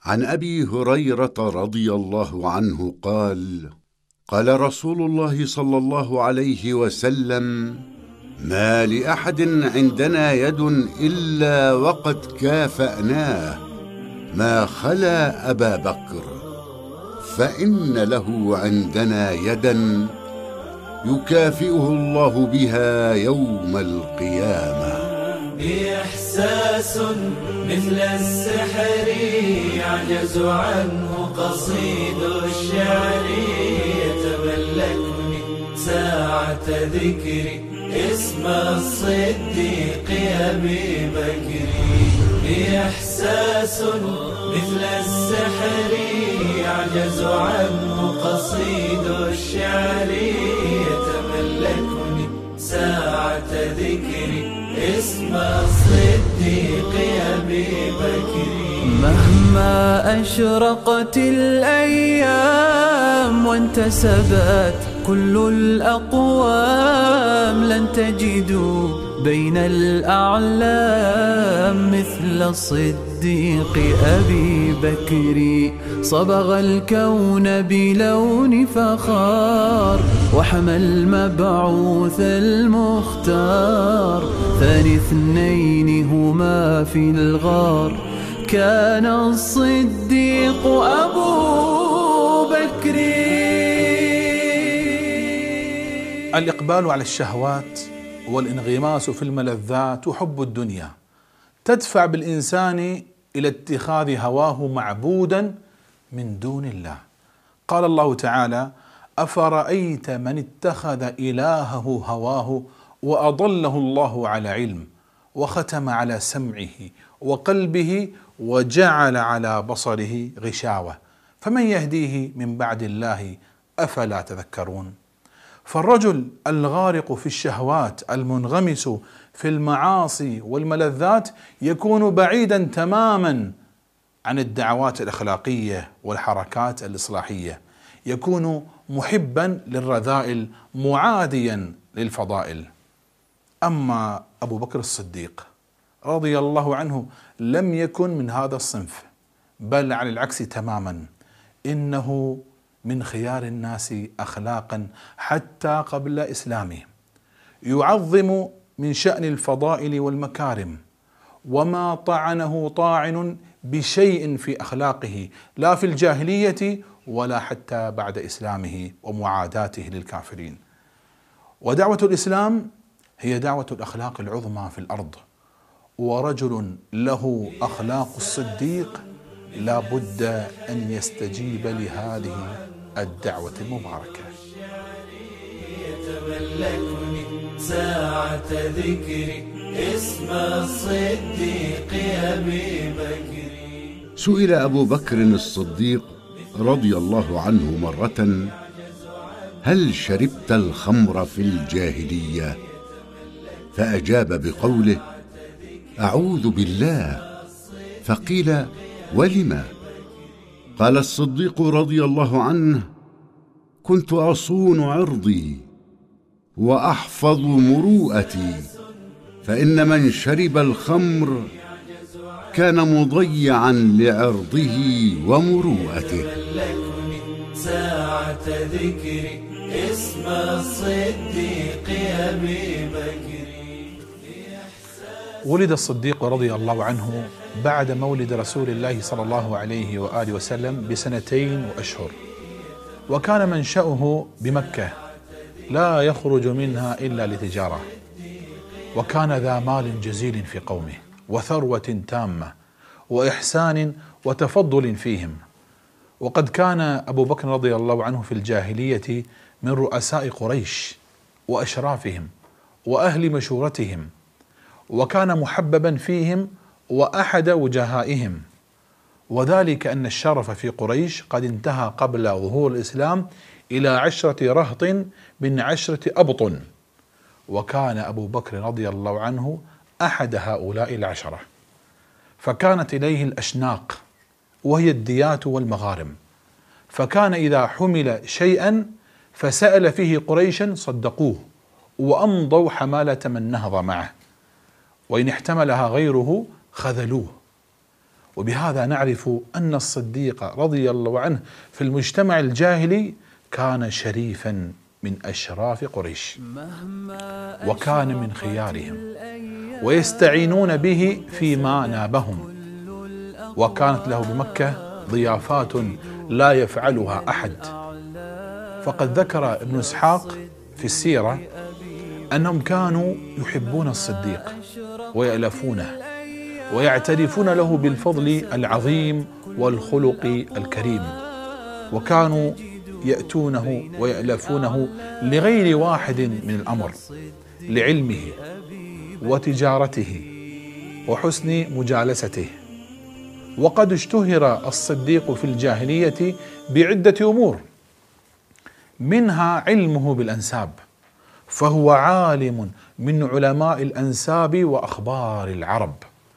عن أبي هريرة رضي الله عنه قال: قال رسول الله صلى الله عليه وسلم: ما لأحد عندنا يد إلا وقد كافأناه ما خلا أبا بكر، فإن له عندنا يدا يكافئه الله بها يوم القيامة. إحساس مثل السحر يعجز عنه قصيد الشعر، يتملكني ساعة ذكري اسم الصديق أبي بكر. إحساس مثل السحر يعجز عنه قصيد الشعر، يتملكني ساعة ذكري اسم الصديق أبي بكر. مهما أشرقت الأيام وانتسبت كل الأقوام، لن تجدوا بين الأعلام مثل الصديق أبي بكر. صبغ الكون بلون فخار وحمى المبعوث المختار، ثاني اثنين هما في الغار كان الصديق أبو بكر. الإقبال على الشهوات والانغماس في الملذات وحب الدنيا تدفع بالإنسان إلى اتخاذ هواه معبودا من دون الله. قال الله تعالى: أفرأيت من اتخذ إلهه هواه وأضله الله على علم وختم على سمعه وقلبه وجعل على بصره غشاوة فمن يهديه من بعد الله أفلا تذكرون. فالرجل الغارق في الشهوات المنغمس في المعاصي والملذات يكون بعيدا تماما عن الدعوات الأخلاقية والحركات الإصلاحية، يكون محبا للرذائل معاديا للفضائل. أما أبو بكر الصديق رضي الله عنه لم يكن من هذا الصنف، بل على العكس تماما، إنه من خيار الناس أخلاقا حتى قبل إسلامه، يعظم من شأن الفضائل والمكارم، وما طعنه طاعن بشيء في أخلاقه لا في الجاهلية ولا حتى بعد إسلامه ومعاداته للكافرين. ودعوة الإسلام هي دعوة الأخلاق العظمى في الأرض، ورجل له أخلاق الصديق لا بد أن يستجيب لهذه الدعوة المباركة. يتملكني ساعة ذكري اسم الصديق أبي بكر. سئل أبو بكر الصديق رضي الله عنه مرة: هل شربت الخمر في الجاهلية؟ فأجاب بقوله: أعوذ بالله. فقيل: ولم؟ قال الصديق رضي الله عنه: كنت أصون عرضي وأحفظ مروءتي، فإن من شرب الخمر كان مضيعا لعرضه ومروءته. ساعة ذكري اسم الصديق أبي بكر. ولد الصديق رضي الله عنه بعد مولد رسول الله صلى الله عليه وآله وسلم ب2 وأشهر، وكان منشأه بمكة لا يخرج منها إلا لتجارة، وكان ذا مال جزيل في قومه وثروة تامة وإحسان وتفضل فيهم. وقد كان أبو بكر رضي الله عنه في الجاهلية من رؤساء قريش وأشرافهم وأهل مشورتهم، وكان محببا فيهم وأحد وجهائهم، وذلك أن الشرف في قريش قد انتهى قبل ظهور الإسلام إلى 10 رهط من 10 أبطن، وكان أبو بكر رضي الله عنه أحد هؤلاء 10، فكانت إليه الأشناق وهي الديات والمغارم، فكان إذا حمل شيئا فسأل فيه قريشا صدقوه وأمضوا حمالة من نهض معه، وإن احتملها غيره خذلوه. وبهذا نعرف أن الصديق رضي الله عنه في المجتمع الجاهلي كان شريفا من أشراف قريش، وكان من خيارهم، ويستعينون به فيما نابهم، وكانت له بمكة ضيافات لا يفعلها أحد. فقد ذكر ابن إسحاق في السيرة أنهم كانوا يحبون الصديق ويألفونه ويعترفون له بالفضل العظيم والخلق الكريم، وكانوا يأتونه ويألفونه لغير واحد من الأمر، لعلمه وتجارته وحسن مجالسته. وقد اشتهر الصديق في الجاهلية بعدة أمور، منها علمه بالأنساب، فهو عالم من علماء الأنساب وأخبار العرب،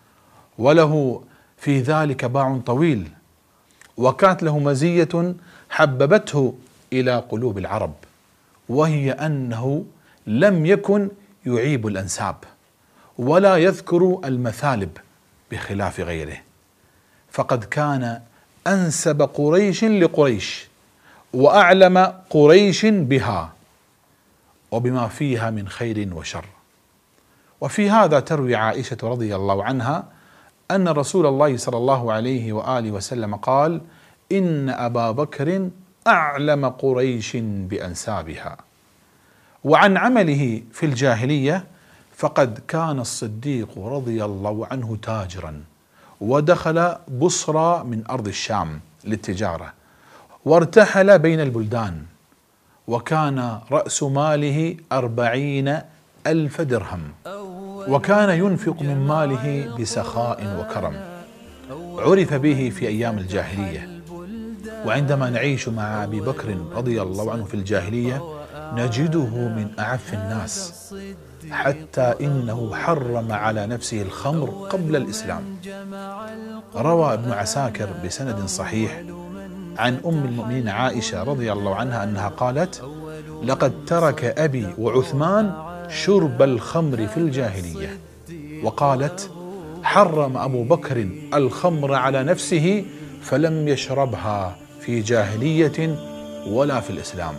وله في ذلك باع طويل، وكانت له مزية حببته إلى قلوب العرب، وهي أنه لم يكن يعيب الأنساب ولا يذكر المثالب بخلاف غيره، فقد كان أنسب قريش لقريش وأعلم قريش بها وبما فيها من خير وشر. وفي هذا تروي عائشة رضي الله عنها أن رسول الله صلى الله عليه وآله وسلم قال: إن أبا بكر أعلم قريش بأنسابها. وعن عمله في الجاهلية فقد كان الصديق رضي الله عنه تاجرا، ودخل بصرى من أرض الشام للتجارة، وارتحل بين البلدان، وكان رأس ماله 40,000 درهم، وكان ينفق من ماله بسخاء وكرم، عرف به في أيام الجاهلية. وعندما نعيش مع أبي بكر رضي الله عنه في الجاهلية نجده من أعف الناس، حتى إنه حرم على نفسه الخمر قبل الإسلام. روى ابن عساكر بسند صحيح عن أم المؤمنين عائشة رضي الله عنها أنها قالت: لقد ترك أبي وعثمان شرب الخمر في الجاهلية. وقالت: حرم أبو بكر الخمر على نفسه فلم يشربها في جاهلية ولا في الإسلام.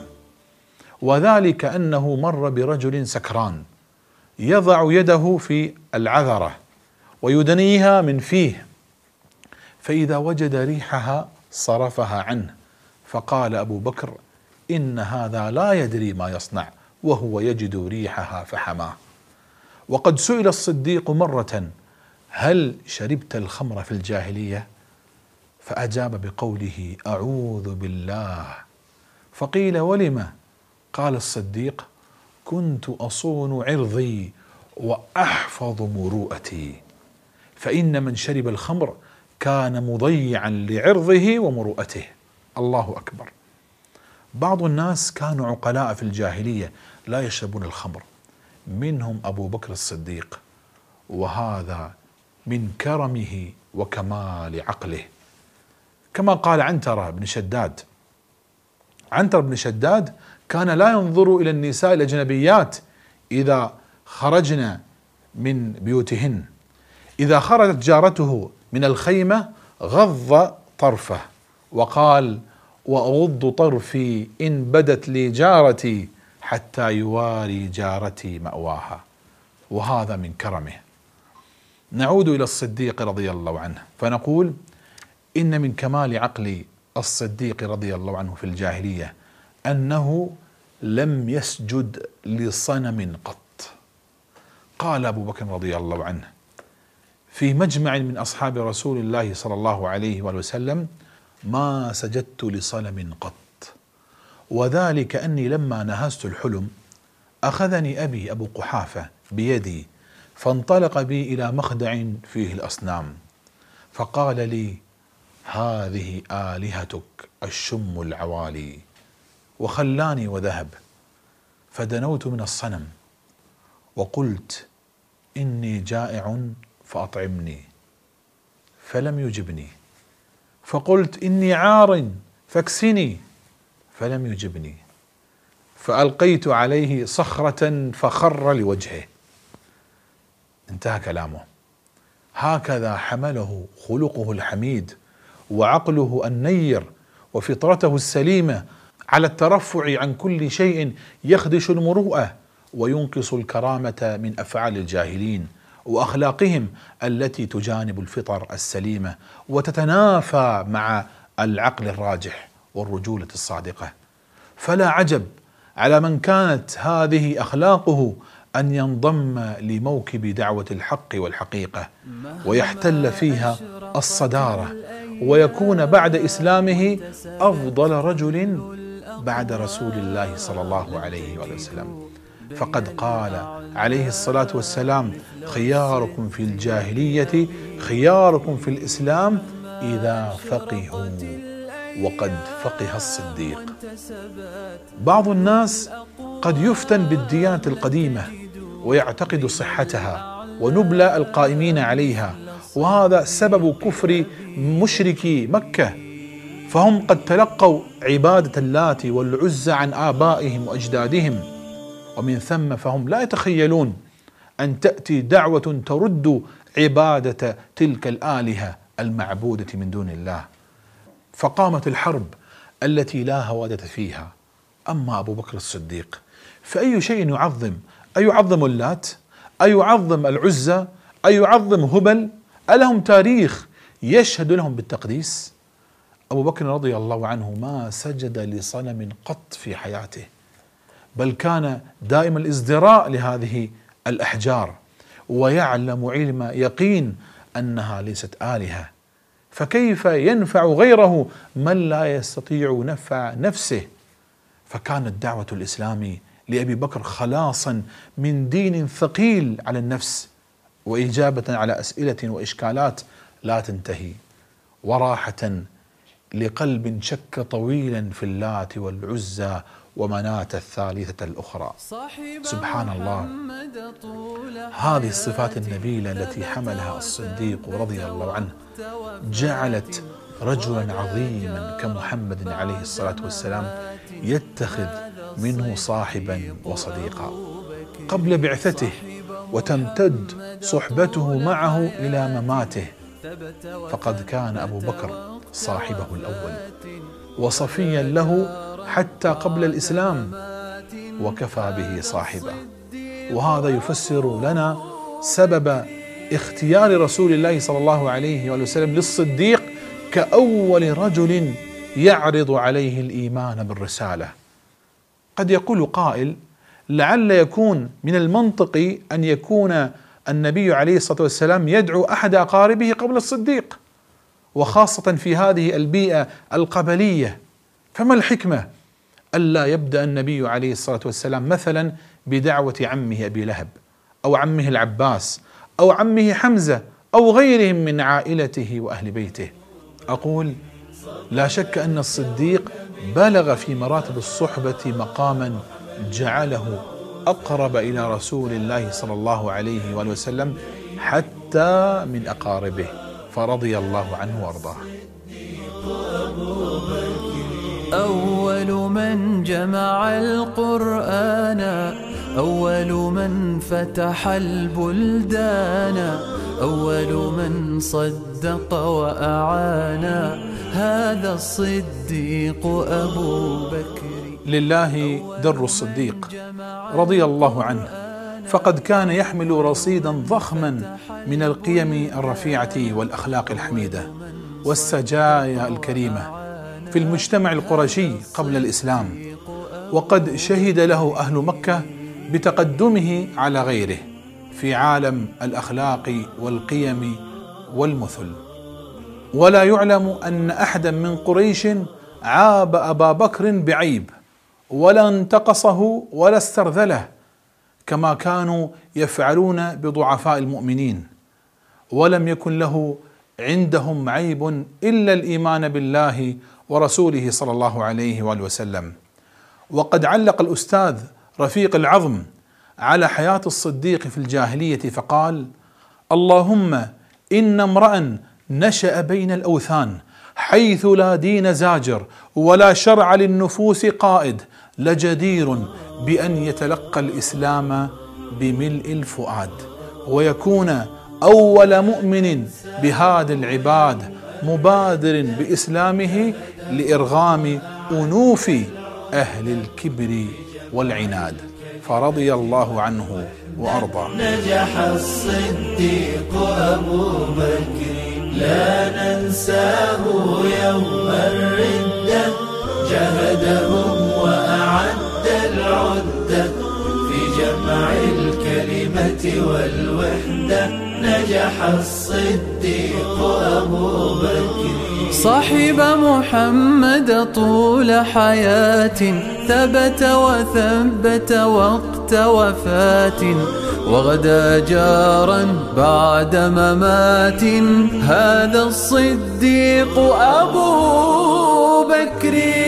وذلك أنه مر برجل سكران يضع يده في العذرة ويدنيها من فيه، فإذا وجد ريحها صرفها عنه، فقال أبو بكر: إن هذا لا يدري ما يصنع وهو يجد ريحها فحماه. وقد سئل الصديق مرة: هل شربت الخمر في الجاهلية؟ فأجاب بقوله: أعوذ بالله. فقيل: ولم؟ قال الصديق: كنت أصون عرضي وأحفظ مروءتي، فإن من شرب الخمر كان مضيعا لعرضه ومروءته. الله أكبر. بعض الناس كانوا عقلاء في الجاهلية لا يشربون الخمر، منهم أبو بكر الصديق، وهذا من كرمه وكمال عقله. كما قال عنترة بن شداد: عنتر بن شداد كان لا ينظر إلى النساء الأجنبيات إذا خرجن من بيوتهن، إذا خرجت جارته من الخيمة غض طرفه وقال: وأغض طرفي إن بدت لي جارتي حتى يواري جارتي مأواها. وهذا من كرمه. نعود إلى الصديق رضي الله عنه فنقول: إن من كمال عقل الصديق رضي الله عنه في الجاهلية أنه لم يسجد لصنم قط. قال أبو بكر رضي الله عنه في مجمع من أصحاب رسول الله صلى الله عليه وسلم: ما سجدت لصنم قط، وذلك أني لما نهزت الحلم أخذني أبي أبو قحافة بيدي فانطلق بي إلى مخدع فيه الأصنام، فقال لي: هذه آلهتك الشم العوالي، وخلاني وذهب. فدنوت من الصنم وقلت: إني جائع فأطعمني، فلم يجبني. فقلت: إني عار فاكسني، فلم يجبني. فألقيت عليه صخرة فخر لوجهه. انتهى كلامه. هكذا حمله خلقه الحميد وعقله النير وفطرته السليمة على الترفع عن كل شيء يخدش المروءة وينقص الكرامة من أفعال الجاهلين وأخلاقهم التي تجانب الفطر السليمة وتتنافى مع العقل الراجح والرجولة الصادقة. فلا عجب على من كانت هذه أخلاقه أن ينضم لموكب دعوة الحق والحقيقة ويحتل فيها الصدارة ويكون بعد إسلامه أفضل رجل بعد رسول الله صلى الله عليه وسلم. فقد قال عليه الصلاة والسلام: خياركم في الجاهلية خياركم في الإسلام إذا فقهوا. وقد فقه الصديق. بعض الناس قد يفتن بالديانة القديمة ويعتقد صحتها ونبل القائمين عليها، وهذا سبب كفر مشركي مكة، فهم قد تلقوا عبادة اللات والعزى عن آبائهم وأجدادهم، ومن ثم فهم لا يتخيلون أن تأتي دعوة ترد عبادة تلك الآلهة المعبودة من دون الله. فقامت الحرب التي لا هوادة فيها. أما أبو بكر الصديق فأي شيء يعظم؟ أيعظم اللات؟ أيعظم العزى؟ أيعظم هبل؟ ألهم تاريخ يشهد لهم بالتقديس؟ أبو بكر رضي الله عنه ما سجد لصنم قط في حياته، بل كان دائم الازدراء لهذه الأحجار ويعلم علم يقين أنها ليست آلهة، فكيف ينفع غيره من لا يستطيع نفع نفسه؟ فكانت دعوة الإسلام لأبي بكر خلاصا من دين ثقيل على النفس وإجابة على أسئلة وإشكالات لا تنتهي، وراحة لقلب شك طويلا في اللات والعزى ومناة الثالثة الأخرى. سبحان الله، هذه الصفات النبيلة التي حملها الصديق رضي الله عنه جعلت رجلا عظيما كمحمد عليه الصلاة والسلام يتخذ منه صاحبا وصديقا قبل بعثته، وتمتد صحبته معه إلى مماته، فقد كان أبو بكر صاحبه الأول وصفيا له حتى قبل الإسلام، وكفى به صاحبا. وهذا يفسر لنا سبب اختيار رسول الله صلى الله عليه وسلم للصديق كأول رجل يعرض عليه الإيمان بالرسالة. قد يقول قائل: لعل يكون من المنطقي أن يكون النبي عليه الصلاة والسلام يدعو أحد أقاربه قبل الصديق، وخاصة في هذه البيئة القبلية، فما الحكمة ألا يبدأ النبي عليه الصلاة والسلام مثلا بدعوة عمه أبي لهب أو عمه العباس أو عمه حمزة أو غيرهم من عائلته وأهل بيته؟ أقول: لا شك أن الصديق بلغ في مراتب الصحبة مقاما جعله أقرب إلى رسول الله صلى الله عليه وآله وسلم حتى من أقاربه، فرضي الله عنه وارضاه. أول من جمع القرآن، أول من فتح البلدان، أول من صدق وأعان، هذا الصديق أبو بكر. لله در الصديق رضي الله عنه، فقد كان يحمل رصيدا ضخما من القيم الرفيعة والأخلاق الحميدة والسجايا الكريمة في المجتمع القرشي قبل الإسلام، وقد شهد له أهل مكة بتقدمه على غيره في عالم الأخلاق والقيم والمثل. ولا يعلم أن أحدا من قريش عاب أبا بكر بعيب ولا انتقصه ولا استرذله كما كانوا يفعلون بضعفاء المؤمنين، ولم يكن له عندهم عيب إلا الإيمان بالله ورسوله صلى الله عليه وآله وسلم. وقد علق الأستاذ رفيق العظم على حياة الصديق في الجاهلية فقال: اللهم إن امرأ نشأ بين الأوثان حيث لا دين زاجر ولا شرع للنفوس قائد لجدير بأن يتلقى الإسلام بملء الفؤاد ويكون أول مؤمن بهذا العباد مبادر بإسلامه لإرغام أنوف أهل الكبر والعناد، فرضي الله عنه وأرضاه. نجح الصديق أبو بكر لا ننساه يوم الردة، جهدهم وأعد العدة في جمع الكلمة والوحدة. نجح الصديق أبو بكر صاحب محمد طول حياة، ثبت وثبت وقت وفاة، وغدا جارا بعد ممات. هذا الصديق أبو بكر.